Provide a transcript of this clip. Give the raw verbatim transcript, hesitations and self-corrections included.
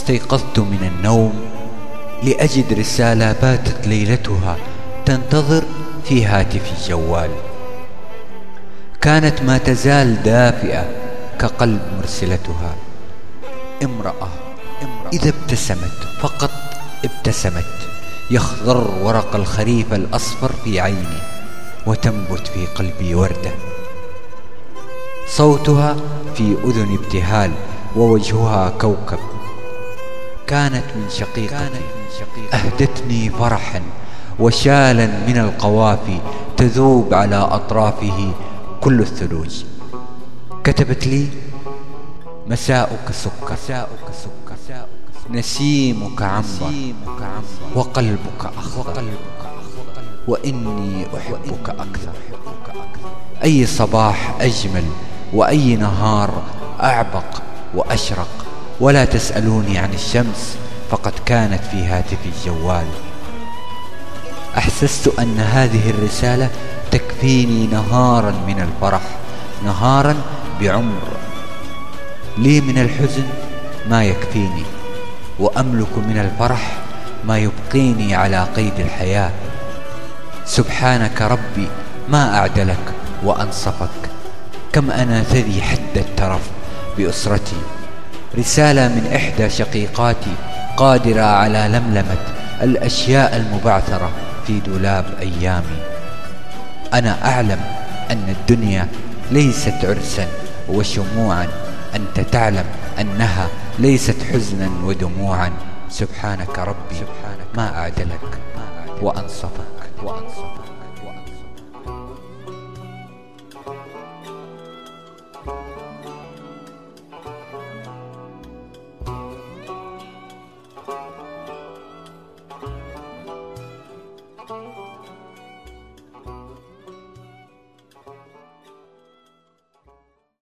استيقظت من النوم لأجد رسالة باتت ليلتها تنتظر في هاتفي الجوال. كانت ما تزال دافئة كقلب مرسلتها. امرأة إذا ابتسمت فقط ابتسمت يخضر ورق الخريف الأصفر في عيني وتنبت في قلبي وردة. صوتها في أذني ابتهال ووجهها كوكب. كانت من شقيقتي أهدتني فرحا وشالا من القوافي تذوب على أطرافه كل الثلوج. كتبت لي: مساؤك سكر، نسيمك عنبر، وقلبك أخضر، وإني أحبك أكثر. أي صباح أجمل وأي نهار أعبق وأشرق. ولا تسألوني عن الشمس فقد كانت في هاتفي الجوال. أحسست أن هذه الرسالة تكفيني نهارا من الفرح، نهارا بعمر. لي من الحزن ما يكفيني، وأملك من الفرح ما يبقيني على قيد الحياة. سبحانك ربي ما أعدلك وأنصفك. كم أنا ثري حد الترف بأسرتي. رسالة من إحدى شقيقاتي قادرة على لملمة الأشياء المبعثرة في دولاب أيامي. أنا أعلم أن الدنيا ليست عرسا وشموعا. أنت تعلم أنها ليست حزنا ودموعا. سبحانك ربي ما أعدلك وأنصفك.